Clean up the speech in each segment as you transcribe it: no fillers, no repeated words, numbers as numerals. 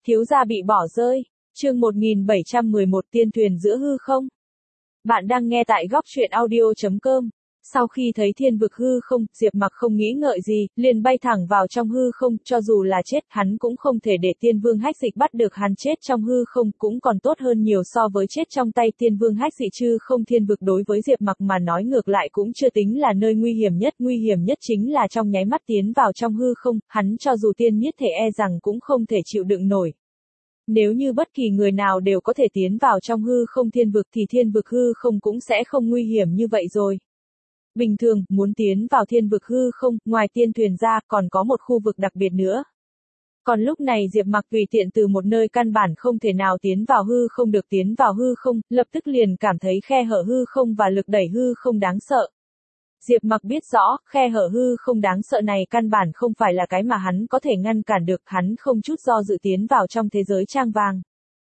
Thiếu gia bị bỏ rơi. Chương 1711 tiên thuyền giữa hư không. Bạn đang nghe tại góc truyện audio.com. Sau khi thấy thiên vực hư không, Diệp Mặc không nghĩ ngợi gì, liền bay thẳng vào trong hư không, cho dù là chết, hắn cũng không thể để Tiên Vương Hách Dịch bắt được hắn. Chết trong hư không cũng còn tốt hơn nhiều so với chết trong tay Tiên Vương Hách Dịch. Chứ không, thiên vực đối với Diệp Mặc mà nói ngược lại cũng chưa tính là nơi nguy hiểm nhất chính là trong nháy mắt tiến vào trong hư không, hắn cho dù tiên nhất thể e rằng cũng không thể chịu đựng nổi. Nếu như bất kỳ người nào đều có thể tiến vào trong hư không thiên vực thì thiên vực hư không cũng sẽ không nguy hiểm như vậy rồi. Bình thường, muốn tiến vào thiên vực hư không, ngoài tiên thuyền ra, còn có một khu vực đặc biệt nữa. Còn lúc này Diệp Mặc tùy tiện từ một nơi căn bản không thể nào tiến vào hư không được tiến vào hư không, lập tức liền cảm thấy khe hở hư không và lực đẩy hư không đáng sợ. Diệp Mặc biết rõ, khe hở hư không đáng sợ này căn bản không phải là cái mà hắn có thể ngăn cản được, hắn không chút do dự tiến vào trong thế giới trang vàng.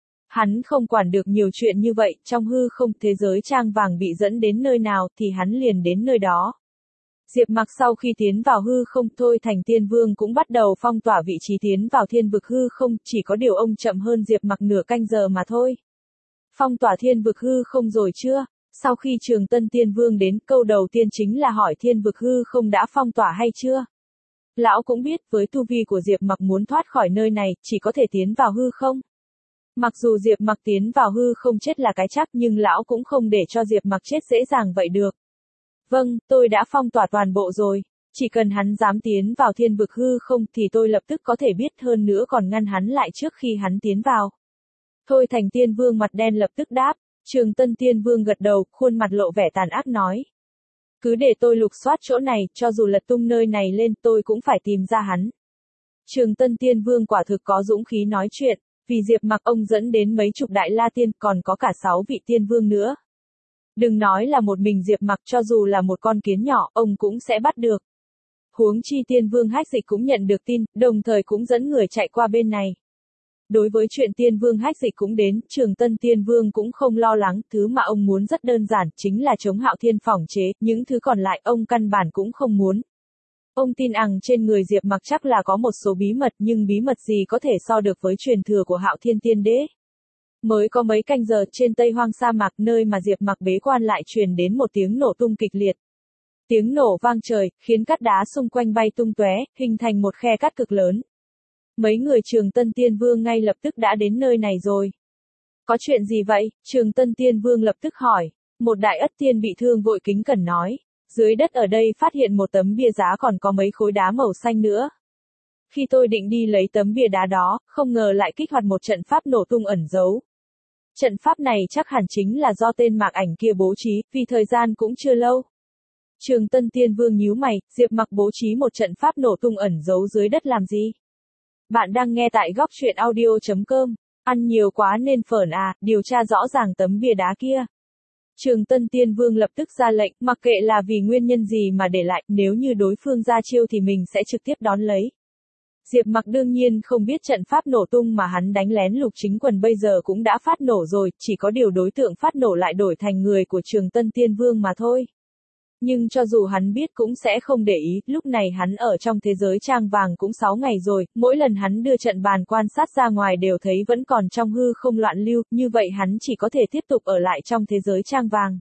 Hắn không quản được nhiều chuyện như vậy, trong hư không thế giới trang vàng bị dẫn đến nơi nào thì hắn liền đến nơi đó. Diệp Mặc sau khi tiến vào hư không, Thôi Thành Tiên Vương cũng bắt đầu phong tỏa vị trí tiến vào thiên vực hư không, chỉ có điều ông chậm hơn Diệp Mặc nửa canh giờ mà thôi. Phong tỏa thiên vực hư không rồi chưa? Sau khi Trường Tân Tiên Vương đến, câu đầu tiên chính là hỏi thiên vực hư không đã phong tỏa hay chưa? Lão cũng biết, với tu vi của Diệp Mặc muốn thoát khỏi nơi này, chỉ có thể tiến vào hư không. Mặc dù Diệp Mặc tiến vào hư không chết là cái chắc, nhưng lão cũng không để cho Diệp Mặc chết dễ dàng vậy được. Vâng, tôi đã phong tỏa toàn bộ rồi. Chỉ cần hắn dám tiến vào thiên vực hư không thì tôi lập tức có thể biết, hơn nữa còn ngăn hắn lại trước khi hắn tiến vào. Thôi Thành Tiên Vương mặt đen lập tức đáp. Trường Tân Tiên Vương gật đầu, khuôn mặt lộ vẻ tàn ác nói. Cứ để tôi lục soát chỗ này, cho dù lật tung nơi này lên, tôi cũng phải tìm ra hắn. Trường Tân Tiên Vương quả thực có dũng khí nói chuyện, vì Diệp Mặc ông dẫn đến mấy chục đại la tiên, còn có cả 6 vị tiên vương nữa. Đừng nói là một mình Diệp Mặc, cho dù là một con kiến nhỏ, ông cũng sẽ bắt được. Huống chi Tiên Vương Hách Dịch cũng nhận được tin, đồng thời cũng dẫn người chạy qua bên này. Đối với chuyện Tiên Vương Hách Dịch cũng đến, Trường Tân Tiên Vương cũng không lo lắng, thứ mà ông muốn rất đơn giản, chính là chống Hạo Thiên phỏng chế, những thứ còn lại ông căn bản cũng không muốn. Ông tin rằng trên người Diệp Mặc chắc là có một số bí mật, nhưng bí mật gì có thể so được với truyền thừa của Hạo Thiên Tiên Đế. Mới có mấy canh giờ, trên Tây Hoang sa mạc, nơi mà Diệp Mặc bế quan, lại truyền đến một tiếng nổ tung kịch liệt. Tiếng nổ vang trời, khiến cát đá xung quanh bay tung tóe, hình thành một khe cát cực lớn. Mấy người Trường Tân Tiên Vương ngay lập tức đã đến nơi này rồi. Có chuyện gì vậy? Trường Tân Tiên Vương lập tức hỏi. Một đại ất tiên bị thương vội kính cẩn nói. Dưới đất ở đây phát hiện một tấm bia giá, còn có mấy khối đá màu xanh nữa. Khi tôi định đi lấy tấm bia đá đó, không ngờ lại kích hoạt một trận pháp nổ tung ẩn giấu. Trận pháp này chắc hẳn chính là do tên Mạc Ảnh kia bố trí, vì thời gian cũng chưa lâu. Trường Tân Tiên Vương nhíu mày, Diệp Mặc bố trí một trận pháp nổ tung ẩn giấu dưới đất làm gì? Bạn đang nghe tại góc truyện audio.com. Ăn nhiều quá nên phởn à, điều tra rõ ràng tấm bia đá kia. Trường Tân Tiên Vương lập tức ra lệnh, mặc kệ là vì nguyên nhân gì mà để lại, nếu như đối phương ra chiêu thì mình sẽ trực tiếp đón lấy. Diệp Mặc đương nhiên không biết trận pháp nổ tung mà hắn đánh lén Lục Chính Quần bây giờ cũng đã phát nổ rồi, chỉ có điều đối tượng phát nổ lại đổi thành người của Trường Tân Tiên Vương mà thôi. Nhưng cho dù hắn biết cũng sẽ không để ý, lúc này hắn ở trong thế giới trang vàng cũng 6 ngày rồi, mỗi lần hắn đưa trận bàn quan sát ra ngoài đều thấy vẫn còn trong hư không loạn lưu, như vậy hắn chỉ có thể tiếp tục ở lại trong thế giới trang vàng.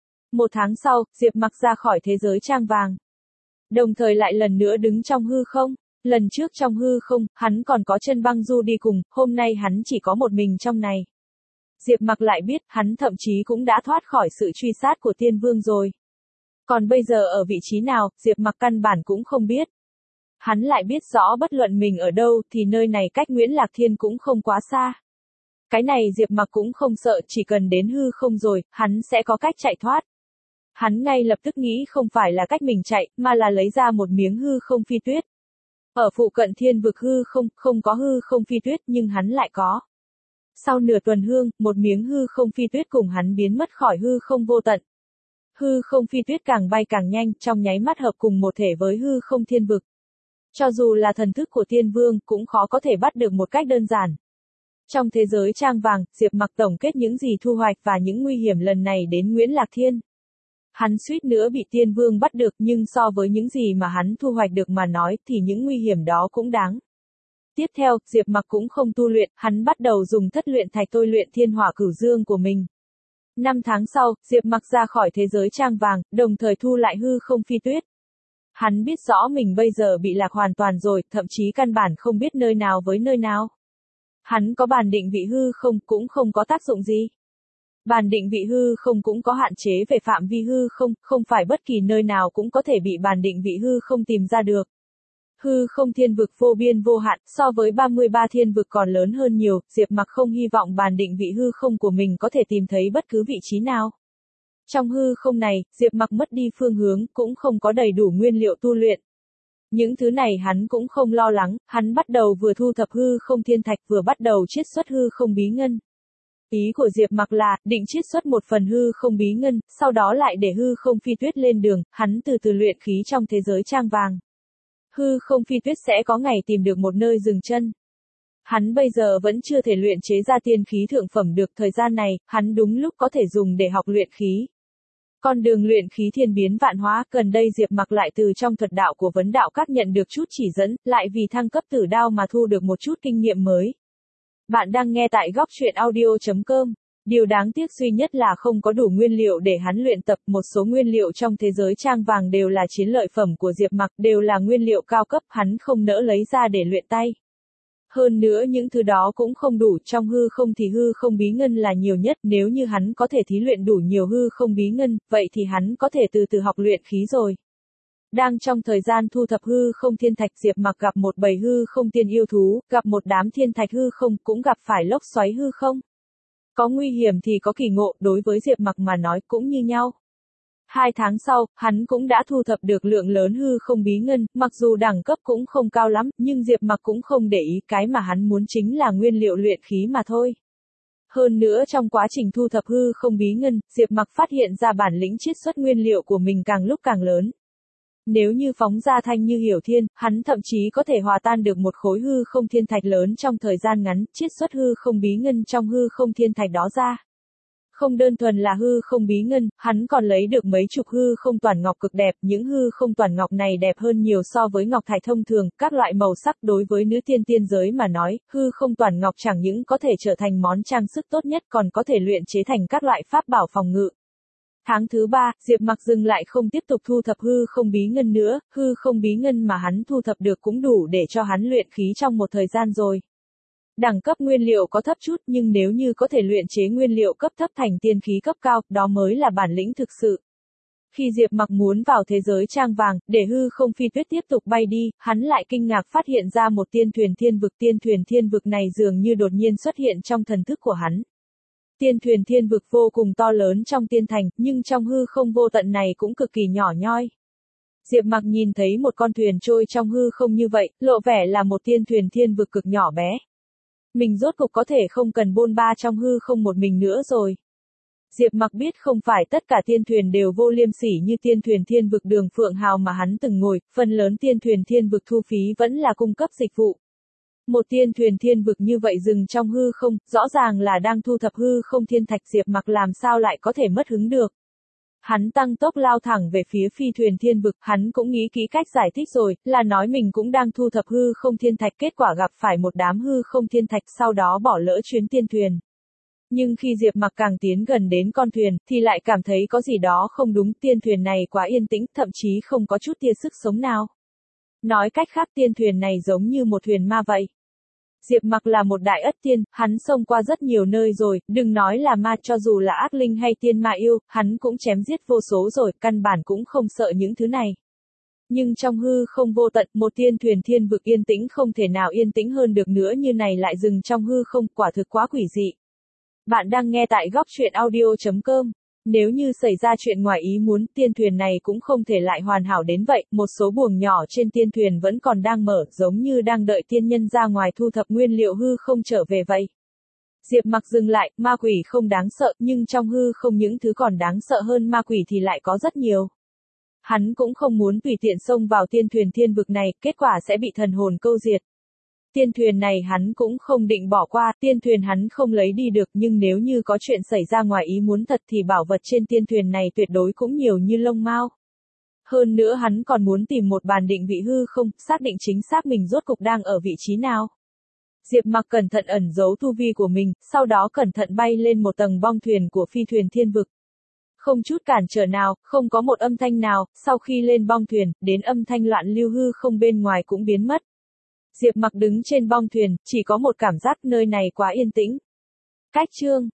1 tháng sau, Diệp Mặc ra khỏi thế giới trang vàng. Đồng thời lại lần nữa đứng trong hư không. Lần trước trong hư không, hắn còn có Chân Băng Du đi cùng, hôm nay hắn chỉ có một mình trong này. Diệp Mặc lại biết, hắn thậm chí cũng đã thoát khỏi sự truy sát của Tiên Vương rồi. Còn bây giờ ở vị trí nào, Diệp Mặc căn bản cũng không biết. Hắn lại biết rõ bất luận mình ở đâu thì nơi này cách Nguyễn Lạc Thiên cũng không quá xa. Cái này Diệp Mặc cũng không sợ, chỉ cần đến hư không rồi, hắn sẽ có cách chạy thoát. Hắn ngay lập tức nghĩ không phải là cách mình chạy, mà là lấy ra một miếng hư không phi tuyết. Ở phụ cận thiên vực hư không, không có hư không phi tuyết nhưng hắn lại có. Sau nửa tuần hương, một miếng hư không phi tuyết cùng hắn biến mất khỏi hư không vô tận. Hư không phi tuyết càng bay càng nhanh, trong nháy mắt hợp cùng một thể với hư không thiên vực. Cho dù là thần thức của Tiên Vương, cũng khó có thể bắt được một cách đơn giản. Trong thế giới trang vàng, Diệp Mặc tổng kết những gì thu hoạch và những nguy hiểm lần này đến Nguyễn Lạc Thiên. Hắn suýt nữa bị Tiên Vương bắt được, nhưng so với những gì mà hắn thu hoạch được mà nói thì những nguy hiểm đó cũng đáng. Tiếp theo, Diệp Mặc cũng không tu luyện, hắn bắt đầu dùng thất luyện thạch tôi luyện thiên hỏa cửu dương của mình. 5 tháng sau, Diệp Mặc ra khỏi thế giới trang vàng, đồng thời thu lại hư không phi tuyết. Hắn biết rõ mình bây giờ bị lạc hoàn toàn rồi, thậm chí căn bản không biết nơi nào với nơi nào. Hắn có bàn định vị hư không cũng không có tác dụng gì. Bàn định vị hư không cũng có hạn chế về phạm vi hư không, không phải bất kỳ nơi nào cũng có thể bị bàn định vị hư không tìm ra được. Hư không thiên vực vô biên vô hạn, so với 33 thiên vực còn lớn hơn nhiều, Diệp Mặc không hy vọng bàn định vị hư không của mình có thể tìm thấy bất cứ vị trí nào. Trong hư không này, Diệp Mặc mất đi phương hướng, cũng không có đầy đủ nguyên liệu tu luyện. Những thứ này hắn cũng không lo lắng, hắn bắt đầu vừa thu thập hư không thiên thạch vừa bắt đầu chiết xuất hư không bí ngân. Ý của Diệp Mặc là, định chiết xuất một phần hư không bí ngân, sau đó lại để hư không phi tuyết lên đường, hắn từ từ luyện khí trong thế giới trang vàng. Hư không phi tuyết sẽ có ngày tìm được một nơi dừng chân. Hắn bây giờ vẫn chưa thể luyện chế ra tiên khí thượng phẩm được, thời gian này, hắn đúng lúc có thể dùng để học luyện khí. Con đường luyện khí thiên biến vạn hóa, gần đây Diệp Mặc lại từ trong thuật đạo của vấn đạo các nhận được chút chỉ dẫn, lại vì thăng cấp tử đao mà thu được một chút kinh nghiệm mới. Bạn đang nghe tại góc truyện audio.com. Điều đáng tiếc duy nhất là không có đủ nguyên liệu để hắn luyện tập, một số nguyên liệu trong thế giới trang vàng đều là chiến lợi phẩm của Diệp Mặc, đều là nguyên liệu cao cấp, hắn không nỡ lấy ra để luyện tay. Hơn nữa những thứ đó cũng không đủ, trong hư không thì hư không bí ngân là nhiều nhất, nếu như hắn có thể thí luyện đủ nhiều hư không bí ngân, vậy thì hắn có thể từ từ học luyện khí rồi. Đang trong thời gian thu thập hư không thiên thạch, Diệp Mặc gặp một bầy hư không tiên yêu thú, gặp một đám thiên thạch hư không, cũng gặp phải lốc xoáy hư không. Có nguy hiểm thì có kỳ ngộ, đối với Diệp Mặc mà nói cũng như nhau. 2 tháng sau, hắn cũng đã thu thập được lượng lớn hư không bí ngân, mặc dù đẳng cấp cũng không cao lắm, nhưng Diệp Mặc cũng không để ý, cái mà hắn muốn chính là nguyên liệu luyện khí mà thôi. Hơn nữa trong quá trình thu thập hư không bí ngân, Diệp Mặc phát hiện ra bản lĩnh chiết xuất nguyên liệu của mình càng lúc càng lớn. Nếu như phóng ra thanh như hiểu thiên, hắn thậm chí có thể hòa tan được một khối hư không thiên thạch lớn trong thời gian ngắn, chiết xuất hư không bí ngân trong hư không thiên thạch đó ra. Không đơn thuần là hư không bí ngân, hắn còn lấy được mấy chục hư không toàn ngọc cực đẹp, những hư không toàn ngọc này đẹp hơn nhiều so với ngọc thạch thông thường, các loại màu sắc đối với nữ tiên giới mà nói, hư không toàn ngọc chẳng những có thể trở thành món trang sức tốt nhất còn có thể luyện chế thành các loại pháp bảo phòng ngự. Tháng thứ 3, Diệp Mặc dừng lại không tiếp tục thu thập hư không bí ngân nữa, hư không bí ngân mà hắn thu thập được cũng đủ để cho hắn luyện khí trong một thời gian rồi. Đẳng cấp nguyên liệu có thấp chút nhưng nếu như có thể luyện chế nguyên liệu cấp thấp thành tiên khí cấp cao, đó mới là bản lĩnh thực sự. Khi Diệp Mặc muốn vào thế giới trang vàng, để hư không phi tuyết tiếp tục bay đi, hắn lại kinh ngạc phát hiện ra một tiên thuyền thiên vực này dường như đột nhiên xuất hiện trong thần thức của hắn. Tiên thuyền thiên vực vô cùng to lớn trong tiên thành, nhưng trong hư không vô tận này cũng cực kỳ nhỏ nhoi. Diệp Mặc nhìn thấy một con thuyền trôi trong hư không như vậy, lộ vẻ là một tiên thuyền thiên vực cực nhỏ bé. Mình rốt cục có thể không cần bôn ba trong hư không một mình nữa rồi. Diệp Mặc biết không phải tất cả tiên thuyền đều vô liêm sỉ như tiên thuyền thiên vực Đường Phượng Hào mà hắn từng ngồi, phần lớn tiên thuyền thiên vực thu phí vẫn là cung cấp dịch vụ. Một tiên thuyền thiên vực như vậy dừng trong hư không, rõ ràng là đang thu thập hư không thiên thạch, Diệp Mặc làm sao lại có thể mất hứng được. Hắn tăng tốc lao thẳng về phía phi thuyền thiên vực, hắn cũng nghĩ kỹ cách giải thích rồi, là nói mình cũng đang thu thập hư không thiên thạch, kết quả gặp phải một đám hư không thiên thạch, sau đó bỏ lỡ chuyến tiên thuyền. Nhưng khi Diệp Mặc càng tiến gần đến con thuyền, thì lại cảm thấy có gì đó không đúng, tiên thuyền này quá yên tĩnh, thậm chí không có chút tia sức sống nào. Nói cách khác tiên thuyền này giống như một thuyền ma vậy. Diệp Mặc là một đại ất tiên, hắn xông qua rất nhiều nơi rồi, đừng nói là ma, cho dù là ác linh hay tiên ma yêu, hắn cũng chém giết vô số rồi, căn bản cũng không sợ những thứ này. Nhưng trong hư không vô tận, một tiên thuyền thiên vực yên tĩnh không thể nào yên tĩnh hơn được nữa, như này lại dừng trong hư không, quả thực quá quỷ dị. Bạn đang nghe tại góc truyện audio.com. Nếu như xảy ra chuyện ngoài ý muốn, tiên thuyền này cũng không thể lại hoàn hảo đến vậy, một số buồng nhỏ trên tiên thuyền vẫn còn đang mở, giống như đang đợi tiên nhân ra ngoài thu thập nguyên liệu hư không trở về vậy. Diệp Mặc dừng lại, ma quỷ không đáng sợ, nhưng trong hư không những thứ còn đáng sợ hơn ma quỷ thì lại có rất nhiều. Hắn cũng không muốn tùy tiện xông vào tiên thuyền thiên vực này, kết quả sẽ bị thần hồn câu diệt. Tiên thuyền này hắn cũng không định bỏ qua, tiên thuyền hắn không lấy đi được, nhưng nếu như có chuyện xảy ra ngoài ý muốn thật thì bảo vật trên tiên thuyền này tuyệt đối cũng nhiều như lông mao. Hơn nữa hắn còn muốn tìm một bàn định vị hư không, xác định chính xác mình rốt cục đang ở vị trí nào. Diệp Mặc cẩn thận ẩn giấu tu vi của mình, sau đó cẩn thận bay lên một tầng bong thuyền của phi thuyền thiên vực. Không chút cản trở nào, không có một âm thanh nào, sau khi lên bong thuyền, đến âm thanh loạn lưu hư không bên ngoài cũng biến mất. Diệp Mặc đứng trên bong thuyền, chỉ có một cảm giác nơi này quá yên tĩnh. Cách chương